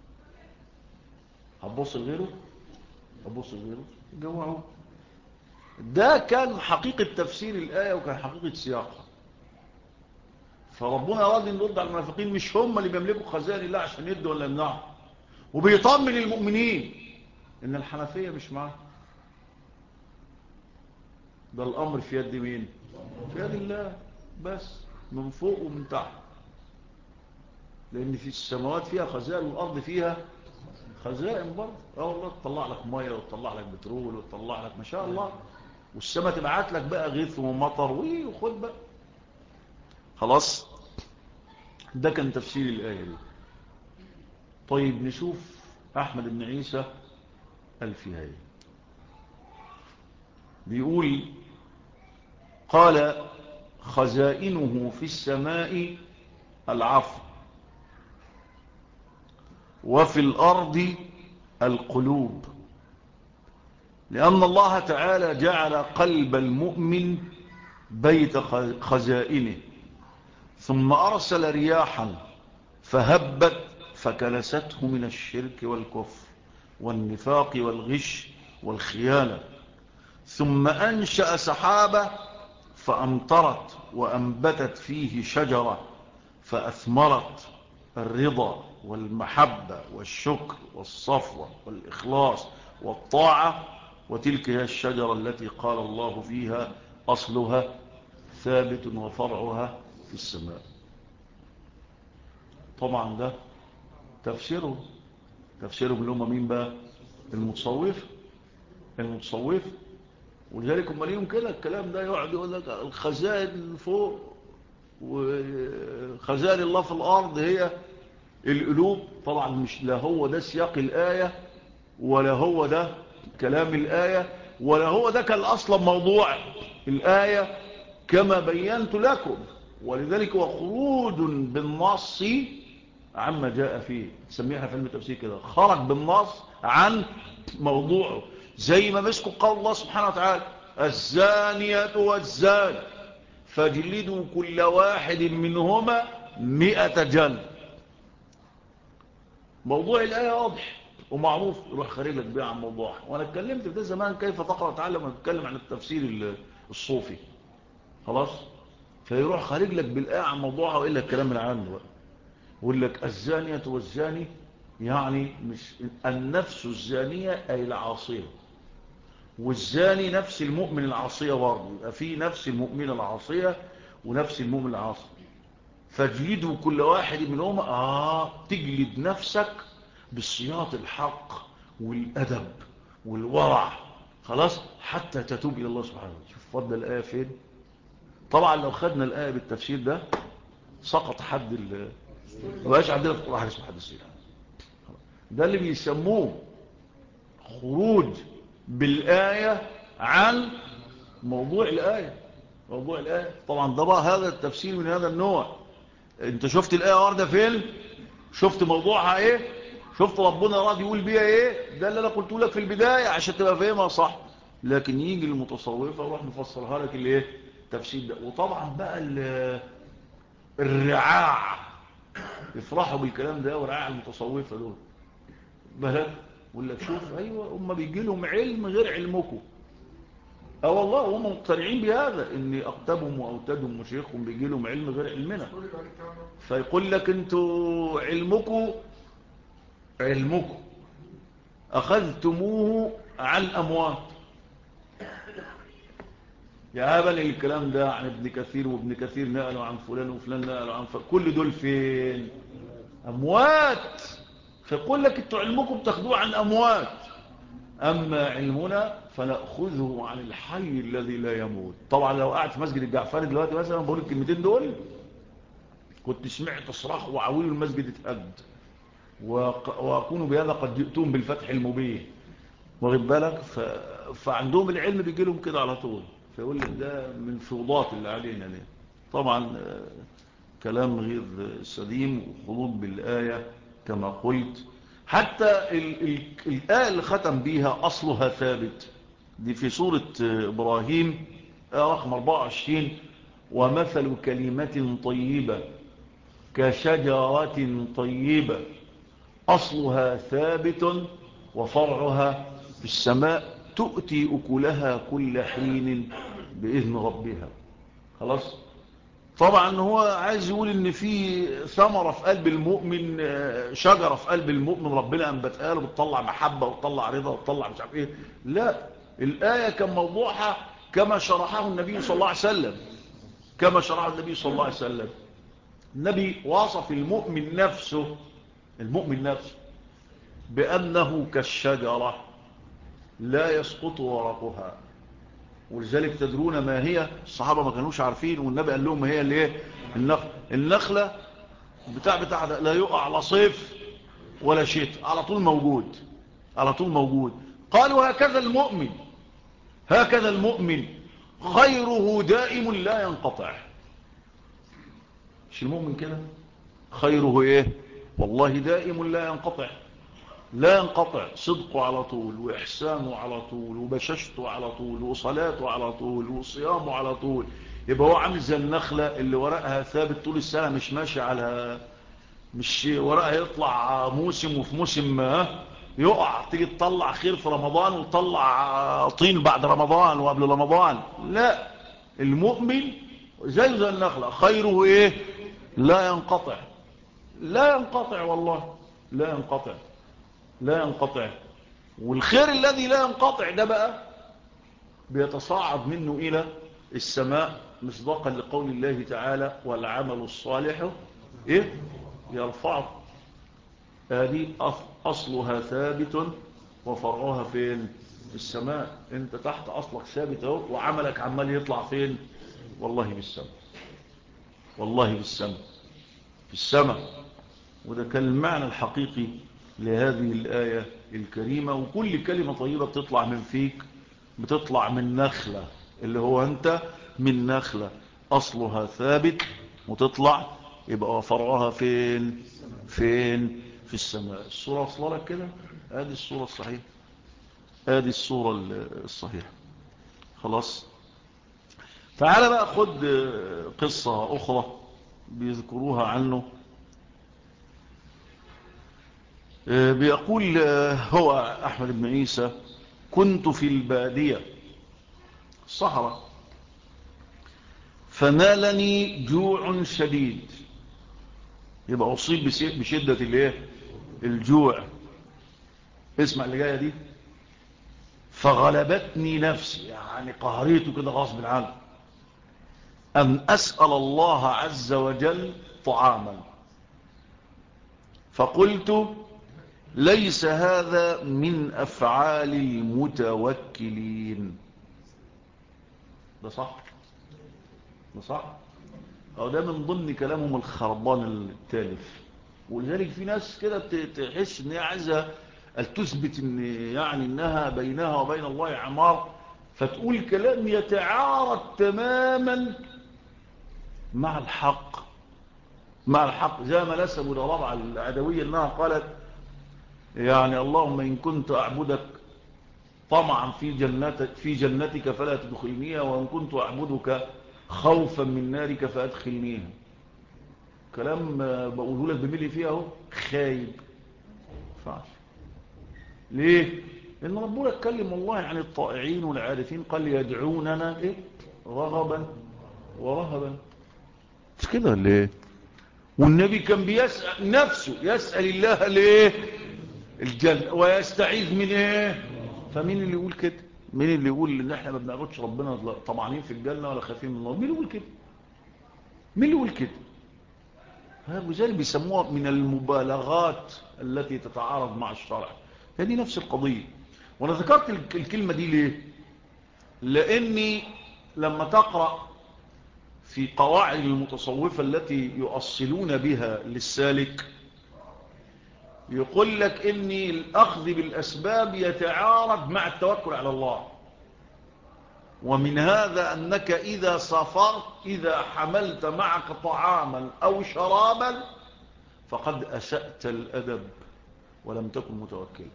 هتبص لغيره جوعوا. ده كان حقيقة تفسير الآية وكان حقيقة سياقها. فربنا أراد أن يرد على المنافقين، مش هم اللي بيملكوا خزائن الله عشان يدوا ولا يمنعوا، وبيطمن المؤمنين ان الحنفية مش معاه. ده الأمر في يد مين؟ في يد الله بس، من فوق ومن تحت. لأن في السماوات فيها خزائن والأرض فيها خزائن برضه. والله تطلع لك مية وتطلع لك بترول وتطلع لك ما شاء الله، والسماء تبعت لك بقى غيث ومطر وخد بقى. خلاص، ده كان تفسير الآية دي. طيب نشوف أحمد بن عيسى الفيهاي بيقول: قال خزائنه في السماء العفو، وفي الأرض القلوب، لأن الله تعالى جعل قلب المؤمن بيت خزائنه، ثم أرسل رياحا فهبت فكنسته من الشرك والكفر والنفاق والغش والخيانة، ثم أنشأ سحابة فأمطرت وأنبتت فيه شجرة فأثمرت الرضا والمحبة والشكر والصفوة والإخلاص والطاعة، وتلك هي الشجرة التي قال الله فيها أصلها ثابت وفرعها في السماء. طبعا ده تفسيره اللي هم مين بقى؟ المتصوف. ولذلك هم ليهم كده الكلام ده، يقعد يقول لك الخزائن فوق وخزائن الله في الأرض هي القلوب. طبعا مش لا هو ده سياق الآية، ولا هو ده كلام الآية، ولا هو ده كان أصلا موضوع الآية كما بينت لكم. ولذلك هو خروج بالنص عما جاء فيه، تسميها في علم التفسير كده، خرج بالنص عن موضوعه. زي ما مسكوا قول الله سبحانه وتعالى الزانية والزاني فاجلدوا كل واحد منهما 100 جلد. موضوع الآية واضح ومعروف، يروح خارج لك بيه عن موضوعها. وانا اتكلمت في ده زمان كيف تقرأ تعلم ونتكلم عن التفسير الصوفي، خلاص. فيروح خارج لك بالآية عن موضوعها وإلا الكلام العام بقى، يقول لك الزانية والزاني، يعني مش النفس الزانية أي العاصية، والزاني نفس المؤمن العاصية برضه، يبقى في نفس المؤمن العاصية ونفس المؤمن العاصي. فاجلدوا كل واحد منهما، تجلد نفسك بالصياط الحق والأدب والورع، خلاص، حتى تتوب إلى الله سبحانه وتعالى. شوف فضل الآية فين. طبعا لو خدنا الآية بالتفسير ده سقط حد ما بقاش عندنا في القرآن حاجة اسمها حد السيرة. ده اللي بيسموه خروج بالآية عن موضوع الآية. طبعا ده بقى هذا التفسير من هذا النوع. انت شفت الآية واردة فين؟ شفت موضوعها ايه؟ شفت ربنا راد يقول بيها ايه؟ ده اللي انا قلت لك في البداية عشان تبقى فاهمها صح. لكن يجي المتصوفة وراح نفسرها لك الايه؟ تفسير ده. وطبعا بقى الرعاع يفرحوا بالكلام ده، ورعاع المتصوفة دول بلد، يقول لك شوف ايوه هم بيجي لهم علم غير علمكم. والله هم مقتنعين بهذا، ان اقتبهم واوتادهم وشيخهم بيجي لهم علم غير علمنا. فيقول لك انتوا علمكم اخذتموه عن اموات. يا هبل الكلام ده عن ابن كثير، وابن كثير نقلوا عن فلان وفلان نقلوا عن كل دول فين؟ اموات. فيقول لك انتوا علمكم بتاخدوه عن اموات، أما علمنا فنأخذه عن الحي الذي لا يموت. طبعا لو قاعد في مسجد الجعفري دلوقتي مثلا بقول الكلمتين دول كنت سمعت صراخ وعويل المسجد اتهد، وأكون بهذا قد جئتهم بالفتح المبين، واخد بالك. فعندهم العلم بيجي لهم كده على طول، فيقول لك ده من فوضات اللي علينا دي. طبعا كلام غير سليم وخلوط بالآية كما قلت. حتى الآية اللي ختم بيها أصلها ثابت دي في سورة إبراهيم رقم 24، ومثل كلمة طيبة كشجرة طيبة أصلها ثابت وفرعها في السماء تؤتي أكلها كل حين بإذن ربها. خلاص. طبعا هو عايز يقول ان في ثمرة في قلب المؤمن، شجرة في قلب المؤمن ربنا انبتها له بتطلع محبة وتطلع رضا وتطلع مش عارف ايه. لا، الآية كان موضوعها كما شرحه النبي صلى الله عليه وسلم. النبي وصف المؤمن نفسه بأنه كالشجرة لا يسقط ورقها. ولذلك تدرون ما هي؟ الصحابة ما كانوش عارفين، والنبي قال لهم ما هي اللي ايه؟ النخلة بتاع لا يقع لا صيف ولا شتاء، على طول موجود. قالوا هكذا المؤمن خيره دائم لا ينقطع. مش المؤمن كده؟ خيره ايه؟ والله دائم لا ينقطع، لا ينقطع، صدقه على طول، وإحسانه على طول، وبشاشته على طول، وصلاته على طول، وصيامه على طول. يبقى هو عامل زي النخلة اللي ورقها ثابت طول السنة، مش ماشي على، مش ورقها يطلع موسم وفي موسم يقع، تيجي تطلع خير في رمضان وتطلع طين بعد رمضان وقبل رمضان. لا، المؤمن زي النخلة، خيره ايه؟ لا ينقطع، لا ينقطع، والله لا ينقطع، لا ينقطع. والخير الذي لا ينقطع ده بقى بيتصاعد منه إلى السماء، مصداقا لقول الله تعالى والعمل الصالح إيه؟ يرفعه. هذه أصلها ثابت وفرعها فين؟ السماء. انت تحت أصلك ثابت اهو، وعملك عمال يطلع فين؟ والله بالسماء، والله بالسماء، في السماء. وده كان المعنى الحقيقي لهذه الآية الكريمة. وكل كلمة طيبة بتطلع من فيك بتطلع من نخلة، اللي هو أنت، من نخلة أصلها ثابت وتطلع، يبقى فرعها فين؟ فين؟ في السماء. الصورة وصل لك كده؟ هذه الصورة الصحيحة، هذه الصورة الصحيحة. خلاص. تعال بقى خد قصة أخرى بيذكروها عنه. بيقول هو أحمد بن عيسى: كنت في البادية الصحراء، فنالني جوع شديد. يبقى أصيب بشدة الايه؟ الجوع. اسمع اللي جاية دي: فغلبتني نفسي، يعني قهريته كده غصب عنه، أن أسأل الله عز وجل طعاما، فقلت ليس هذا من أفعال المتوكلين. ده صح؟ ده صح؟ أو ده من ضمن كلامهم الخربان التالف. ولذلك في ناس كده تحس ان هي عايزة تثبت ان يعني انها بينها وبين الله عمار، فتقول كلام يتعارض تماما مع الحق، مع الحق. زي ما نسبوا لربع العدوية انها قالت يعني اللهم ان كنت اعبدك طمعا في جنتك فلا تدخلنيها، وان كنت اعبدك خوفا من نارك فادخلنيها. كلام بقوله لك بملي فيها اهو، خايب. فعش. ليه؟ لان ربنا اتكلم والله عن الطائعين والعارفين، قال يدعوننا ايه؟ رغبا ورهبا. مش كده ليه؟ والنبي كان بيسأل نفسه، يسأل الله ليه الجنة ويستعيذ من ايه؟ فمين اللي يقول كده؟ مين اللي يقول ان احنا ما بنعبدش ربنا طمعانين في الجنة ولا خايفين من النار؟ مين اللي يقول كده؟ مين اللي يقول كده؟ وذلك بيسموها من المبالغات التي تتعارض مع الشرع. هذه نفس القضية. وانا ذكرت الكلمة دي ليه؟ لاني لما تقرأ في قواعد المتصوفة التي يؤصلون بها للسالك، يقول لك ان الاخذ بالاسباب يتعارض مع التوكل على الله. ومن هذا انك اذا سافرت، اذا حملت معك طعاما او شرابا، فقد اسأت الادب ولم تكن متوكلا.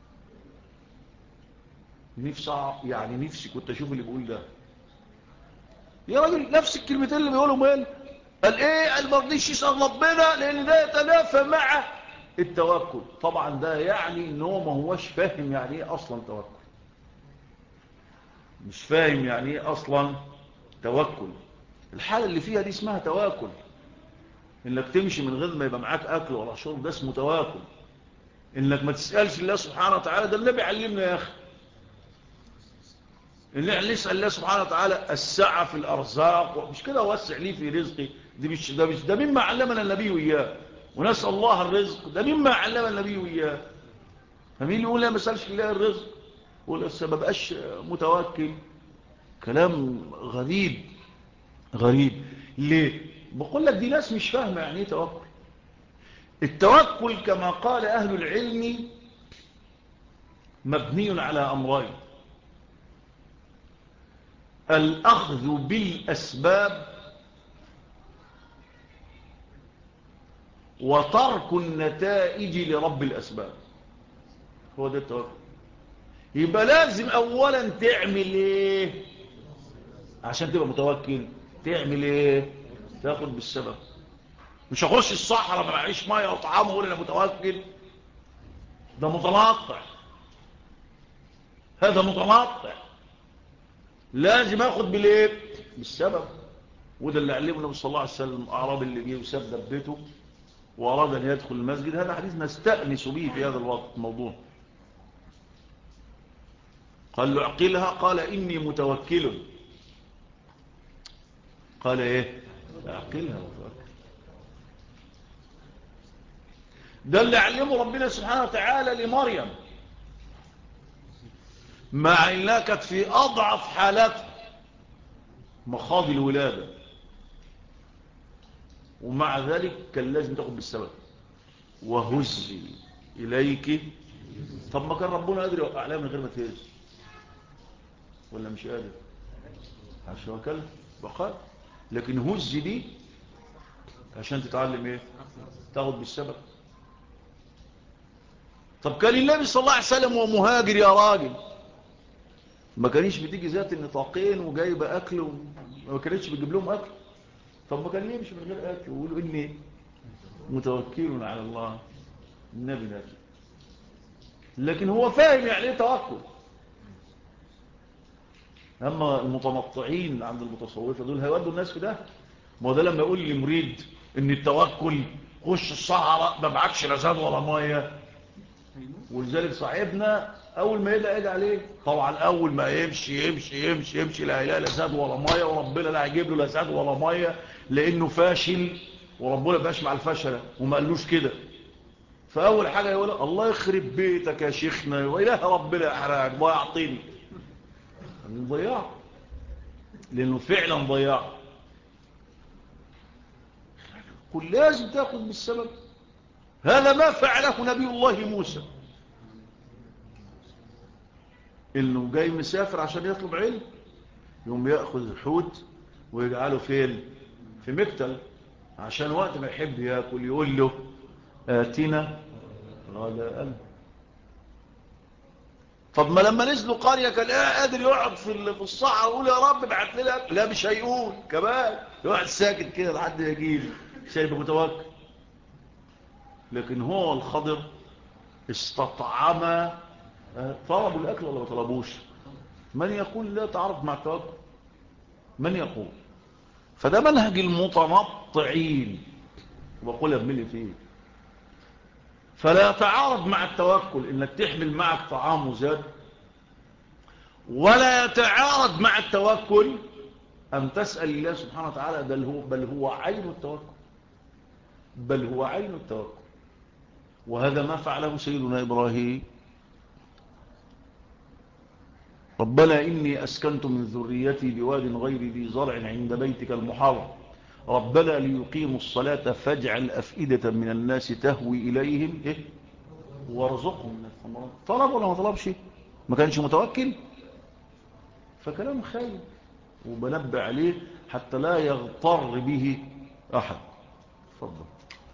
نفسي كنت اشوف اللي بيقول ده. يا راجل نفس الكلمتين اللي بيقولوا مال، قال ايه؟ قال ما رضيش يسأل ربنا لان ده يتنافى مع التوكل. طبعا ده يعني ان هو ما هوش فاهم يعني ايه اصلا توكل، مش فاهم يعني ايه اصلا توكل. الحالة اللي فيها دي اسمها توكل، انك تمشي من غير ما يبقى معاك اكل ولا شرب، ده اسمه توكل. انك ما تسألش الله سبحانه وتعالى، ده النبي علمنا يا اخي ان احنا نسأل الله سبحانه وتعالى السعة في الارزاق، مش كده وسع لي في رزقي. ده مما علمنا النبي وإياه. ونسأل الله الرزق، ده مما علمنا النبي وإياه. فمين يقول لا ما سألش الله الرزق يقول السبب بقاش متوكل؟ كلام غريب، غريب. ليه؟ بقول لك دي ناس مش فاهمة يعني ايه توكل. التوكل كما قال أهل العلم مبني على أمرين: الأخذ بالأسباب وترك النتائج لرب الأسباب. هو ده التوكل. يبقى لازم أولا تعمل إيه عشان تبقى متوكل؟ تعمل إيه؟ تاخد بالسبب. مش هخش الصحراء ما معيش ميه وطعام واقول انا متوكل. ده متنطع، هذا متنطع. لازم اخد بالايه؟ بالسبب. وده اللي علمه النبي صلى الله عليه وسلم. الاعرابي اللي جه وساب دبته واراد ان يدخل المسجد، هذا حديث نستأنس به في هذا الوقت الموضوع. قال له اعقلها، قال اني متوكل. قال ايه؟ اعقلها وتوكل. ده اللي علمه ربنا سبحانه وتعالى لمريم، مع انها كانت في اضعف حالاتها، مخاض الولاده، ومع ذلك كان لازم تاخد بالسبب. وهزي اليك. طب ما كان ربنا قادر يوقع عليها من غير ما تهز، ولا مش قادر؟ عشان وكلها وقال. لكن هز دي عشان تتعلم ايه؟ تاخد بالسبب. طب كان النبي صلى الله عليه وسلم ومهاجر يا راجل، ما كانش بتيجي ذات النطاقين وجايبه اكل وما كانتش بتجيب لهم اكل. طب ما كان ليه مش من غير اكل ويقولوا اني متوكل على الله؟ النبي نبي، لكن هو فاهم يعني ايه توكل. اما المتنطعين عند المتصوفه دول هيودوا الناس في ده. ما هو ده لما يقول لي مريد ان التوكل خش الصحراء ما معكش لا زاد ولا ميه. ولذلك صاحبنا اول ما يدعي عليه طبعا اول ما يمشي يمشي يمشي يمشي لا اله لا زاد ولا ميه، وربنا لا هيجيب له لا زاد ولا ميه لانه فاشل، وربنا باش مع الفشله وما قالوش كده. فاول حاجه يقول الله يخرب بيتك يا شيخنا واله ربنا يحرقك ويعطيني. ضياع، لانه فعلا ضياع. كل لازم تاخذ بالسبب. هذا ما فعله نبي الله موسى، انه جاي مسافر عشان يطلب علم، يوم ياخذ الحوت ويجعله فين؟ في مكتل، عشان وقت ما يحب ياكل يقول له اتنا غداءنا. طب ما لما نزلوا قريه كان قادر يقعد في الصحراء ويقول يا رب ابعت لنا، لا مش هيقول كمان، يقعد ساكت كده لحد ما يجيله، مش هيبقى متوكل. لكن هو الخضر استطعم. طلبوا الاكل ولا ما طلبوش؟ من يقول لا تعرض مع التوكل؟ من يقول؟ فده منهج المتنطعين، وبقولها بملي فيه. فلا يتعارض مع التوكل انك تحمل معك طعام وزاد، ولا يتعارض مع التوكل ان تسأل الله سبحانه وتعالى. بل هو عين التوكل. بل هو عين التوكل. وهذا ما فعله سيدنا إبراهيم. ربنا إني أسكنت من ذريتي بواد غير ذي زرع عند بيتك المحرم ربنا ليقيموا الصلاة فاجعل أفئدة من الناس تهوي إليهم وارزقهم من الثمرات. طلب ولا ما طلبش؟ ما كانش متوكل. فكلام خير وبنبه عليه حتى لا يغتر به أحد. تفضل.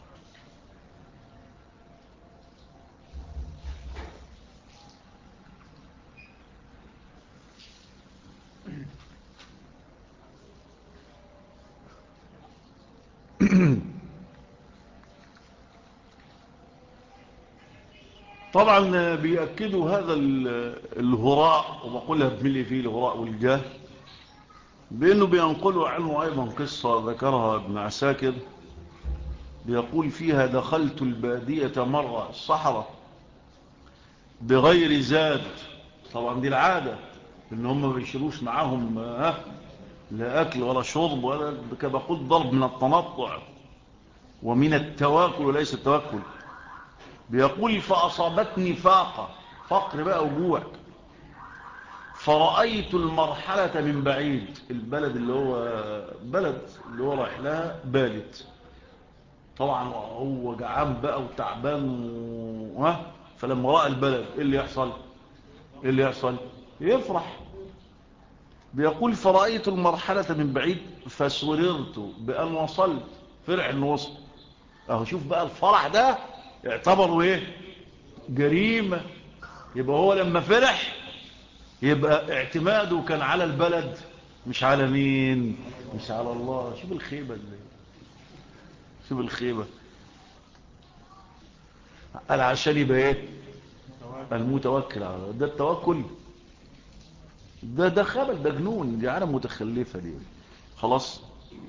طبعا بيأكدوا هذا الهراء، وبقولها بملي فيه الهراء والجهل، بأنه بينقلوا عنه أيضا قصة ذكرها ابن عساكر، بيقول فيها دخلت البادية مرة الصحراء بغير زاد. طبعا دي العادة ان هم ما بيشيلوش معاهم لا أكل ولا شرب ولا، بقول ضرب من التنطع ومن التواكل وليس التوكل. بيقول فأصابتني فاقة، فقر بقى وجوع، فرأيت المرحلة من بعيد. البلد اللي هو رايح لها بالت، طبعا هو جعان بقى وتعبان فلما رأى البلد ايه اللي يحصل؟ ايه اللي يحصل؟ يفرح. بيقول فرأيت المرحلة من بعيد فسررت بأن وصلت. فرح انه وصل، اهو شوف بقى الفرح ده يعتبر ايه؟ جريمة. يبقى هو لما فرح يبقى اعتماده كان على البلد مش على مين؟ مش على الله. شوف الخيبة اللي، شوف الخيبة. قال عشان يبقى ايه؟ المتوكل على الله. ده التوكل؟ ده خبل، ده جنون، دي عالم متخلفة دي. خلاص،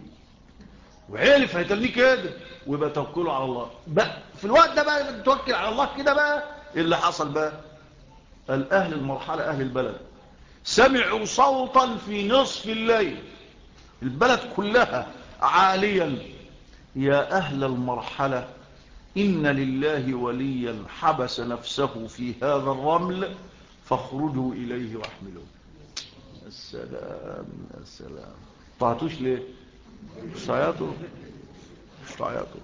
وعرف هيتلنيه كده ويبقى توكله على الله بقى. في الوقت ده بقى توكل على الله كده بقى. إيه اللي حصل بقى؟ الأهل المرحلة، أهل البلد، سمعوا صوتا في نصف الليل، البلد كلها عاليا: يا أهل المرحلة، إن لله وليا حبس نفسه في هذا الرمل فاخرجوا إليه واحملوه. السلام السلام. طلعتوش ليه؟ مش تعيطوا؟ مش تعيطوا؟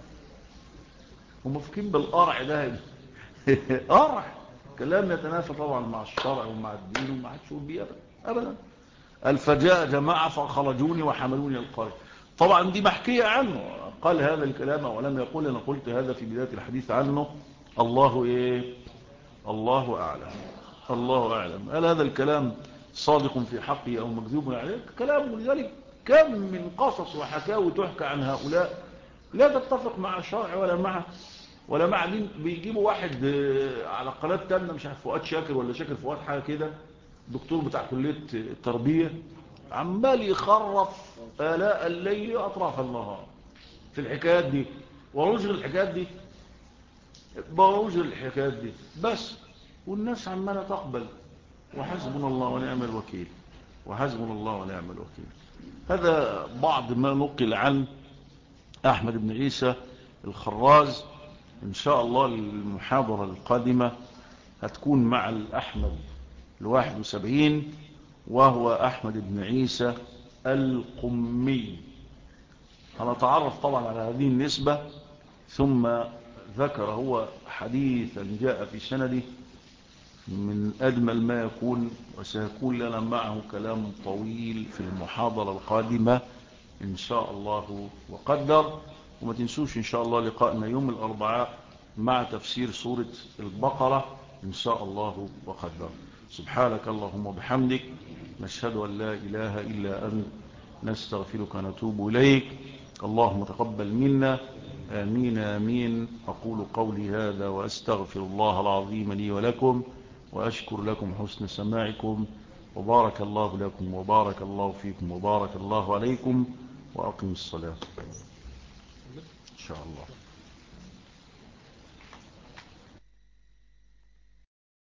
هم فاكرين بالقرع ده قرع كلام يتنافى طبعا مع الشرع ومع الدين وما حدش يقول بيه ابدا. الفجاء جماعه فخرجوني وحملوني القرية. طبعا دي محكيه عنه، قال هذا الكلام ولم يقول انا قلت هذا في بدايه الحديث عنه. الله ايه؟ الله اعلم. الله اعلم. هل هذا الكلام صادق في حقه او مكذوب عليه؟ كلام. ولذلك كم من قصص وحكاوي تحكى عن هؤلاء لا تتفق مع الشرع ولا مع دين. بيجيبوا واحد على قناة تانية، مش عارف فؤاد شاكر ولا شاكر فؤاد حاجة كده، دكتور بتاع كلية التربية، عمال يخرف آلاء الليل أطراف النهار في الحكايات دي ورجل الحكايات دي برجل الحكايات دي بس. والناس عمالة تقبل، وحسبنا الله ونعم الوكيل، وحسبنا الله ونعم الوكيل. هذا بعض ما نقل عن أحمد بن عيسى الخراز. إن شاء الله المحاضرة القادمة هتكون مع الأحمد 71، وهو أحمد بن عيسى القمي. هنتعرف طبعا على هذه النسبة. ثم ذكر هو حديثا جاء في سنده من أجمل ما يكون، وسيكون لنا معه كلام طويل في المحاضرة القادمة إن شاء الله وقدر. وما تنسوش إن شاء الله لقاءنا يوم الأربعاء مع تفسير سورة البقرة إن شاء الله وقدر. سبحانك اللهم وبحمدك، نشهد أن لا إله إلا أنت، نستغفرك ونتوب إليك. اللهم تقبل منا، آمين آمين. أقول قولي هذا وأستغفر الله العظيم لي ولكم، وأشكر لكم حسن سماعكم، وبارك الله لكم وبارك الله فيكم وبارك الله عليكم. وأقم الصلاة إن شاء الله.